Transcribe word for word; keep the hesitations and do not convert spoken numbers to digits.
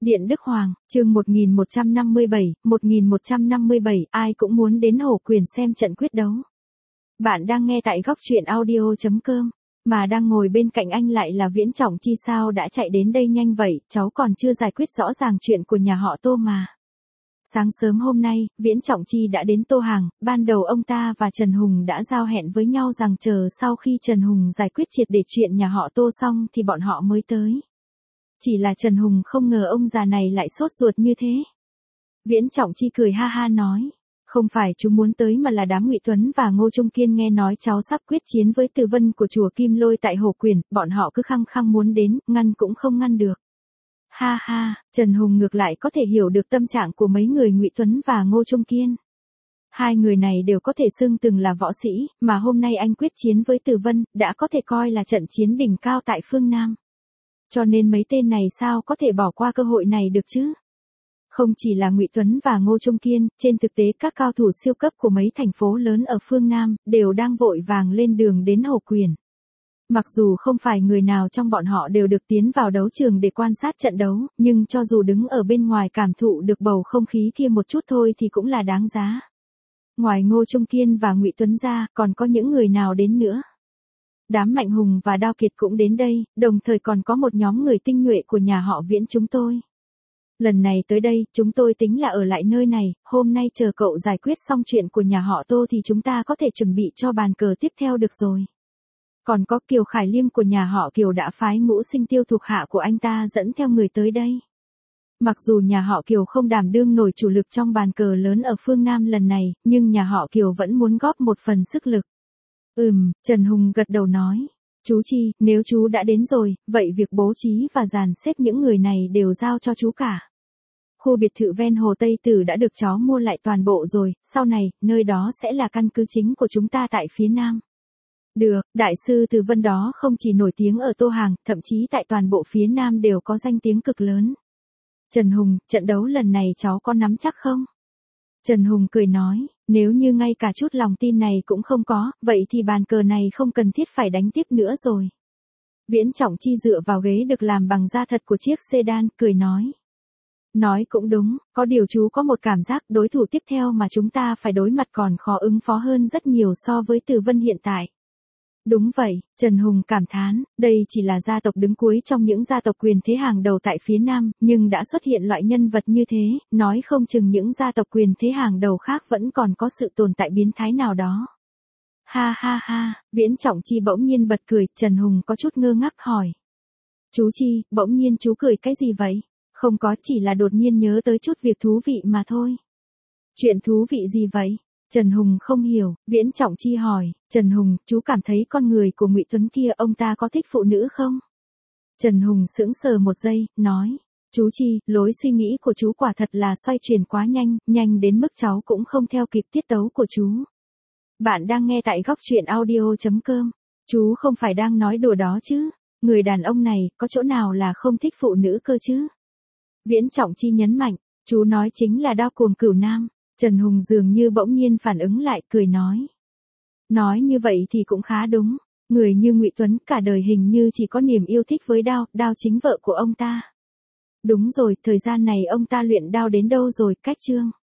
Điện Đức Hoàng, chương một nghìn một trăm năm mươi bảy, một nghìn một trăm năm mươi bảy, ai cũng muốn đến Hổ Quyền xem trận quyết đấu. Bạn đang nghe tại góc truyện audio chấm com, mà đang ngồi bên cạnh anh lại là Viễn Trọng Chi. Sao đã chạy đến đây nhanh vậy, cháu còn chưa giải quyết rõ ràng chuyện của nhà họ Tô mà. Sáng sớm hôm nay, Viễn Trọng Chi đã đến Tô Hàng, ban đầu ông ta và Trần Hùng đã giao hẹn với nhau rằng chờ sau khi Trần Hùng giải quyết triệt để chuyện nhà họ Tô xong thì bọn họ mới tới. Chỉ là Trần Hùng không ngờ ông già này lại sốt ruột như thế. Viễn Trọng Chi cười ha ha nói, không phải chú muốn tới mà là đám Ngụy Tuấn và Ngô Trung Kiên nghe nói cháu sắp quyết chiến với Từ Vân của chùa Kim Lôi tại Hổ Quyền, bọn họ cứ khăng khăng muốn đến, ngăn cũng không ngăn được. Ha ha, Trần Hùng ngược lại có thể hiểu được tâm trạng của mấy người Ngụy Tuấn và Ngô Trung Kiên. Hai người này đều có thể xưng từng là võ sĩ, mà hôm nay anh quyết chiến với Từ Vân, đã có thể coi là trận chiến đỉnh cao tại phương Nam. Cho nên mấy tên này sao có thể bỏ qua cơ hội này được chứ? Không chỉ là Ngụy Tuấn và Ngô Trung Kiên, trên thực tế các cao thủ siêu cấp của mấy thành phố lớn ở phương Nam, đều đang vội vàng lên đường đến Hổ Quyền. Mặc dù không phải người nào trong bọn họ đều được tiến vào đấu trường để quan sát trận đấu, nhưng cho dù đứng ở bên ngoài cảm thụ được bầu không khí kia một chút thôi thì cũng là đáng giá. Ngoài Ngô Trung Kiên và Ngụy Tuấn ra, còn có những người nào đến nữa? Đám Mạnh Hùng và Đao Kiệt cũng đến đây, đồng thời còn có một nhóm người tinh nhuệ của nhà họ Viễn chúng tôi. Lần này tới đây, chúng tôi tính là ở lại nơi này, hôm nay chờ cậu giải quyết xong chuyện của nhà họ Tô thì chúng ta có thể chuẩn bị cho bàn cờ tiếp theo được rồi. Còn có Kiều Khải Liêm của nhà họ Kiều đã phái Ngũ Sinh Tiêu thuộc hạ của anh ta dẫn theo người tới đây. Mặc dù nhà họ Kiều không đảm đương nổi chủ lực trong bàn cờ lớn ở phương Nam lần này, nhưng nhà họ Kiều vẫn muốn góp một phần sức lực. Ừm, Trần Hùng gật đầu nói. Chú Chi, nếu chú đã đến rồi, vậy việc bố trí và dàn xếp những người này đều giao cho chú cả. Khu biệt thự ven Hồ Tây Tử đã được cháu mua lại toàn bộ rồi, sau này, nơi đó sẽ là căn cứ chính của chúng ta tại phía Nam. Được, đại sư Từ Vân đó không chỉ nổi tiếng ở Tô Hàng, thậm chí tại toàn bộ phía Nam đều có danh tiếng cực lớn. Trần Hùng, trận đấu lần này cháu có nắm chắc không? Trần Hùng cười nói, nếu như ngay cả chút lòng tin này cũng không có, vậy thì bàn cờ này không cần thiết phải đánh tiếp nữa rồi. Viễn Trọng Chi dựa vào ghế được làm bằng da thật của chiếc sedan, cười nói. Nói cũng đúng, có điều chú có một cảm giác đối thủ tiếp theo mà chúng ta phải đối mặt còn khó ứng phó hơn rất nhiều so với Từ Vân hiện tại. Đúng vậy, Trần Hùng cảm thán, đây chỉ là gia tộc đứng cuối trong những gia tộc quyền thế hàng đầu tại phía Nam, nhưng đã xuất hiện loại nhân vật như thế, nói không chừng những gia tộc quyền thế hàng đầu khác vẫn còn có sự tồn tại biến thái nào đó. Ha ha ha, Viễn Trọng Chi bỗng nhiên bật cười, Trần Hùng có chút ngơ ngác hỏi. Chú Chi, bỗng nhiên chú cười cái gì vậy? Không có, chỉ là đột nhiên nhớ tới chút việc thú vị mà thôi. Chuyện thú vị gì vậy? Trần Hùng không hiểu, Viễn Trọng Chi hỏi, Trần Hùng, chú cảm thấy con người của Ngụy Tuấn kia ông ta có thích phụ nữ không? Trần Hùng sững sờ một giây, nói, chú Chi, lối suy nghĩ của chú quả thật là xoay chuyển quá nhanh, nhanh đến mức cháu cũng không theo kịp tiết tấu của chú. Bạn đang nghe tại góc truyện audio chấm com, chú không phải đang nói đùa đó chứ, người đàn ông này có chỗ nào là không thích phụ nữ cơ chứ? Viễn Trọng Chi nhấn mạnh, chú nói chính là Đao Cuồng Cửu Nam. Trần Hùng dường như bỗng nhiên phản ứng lại, cười nói. Nói như vậy thì cũng khá đúng, người như Ngụy Tuấn cả đời hình như chỉ có niềm yêu thích với đao, đao chính vợ của ông ta. Đúng rồi, thời gian này ông ta luyện đao đến đâu rồi, Cách Trương?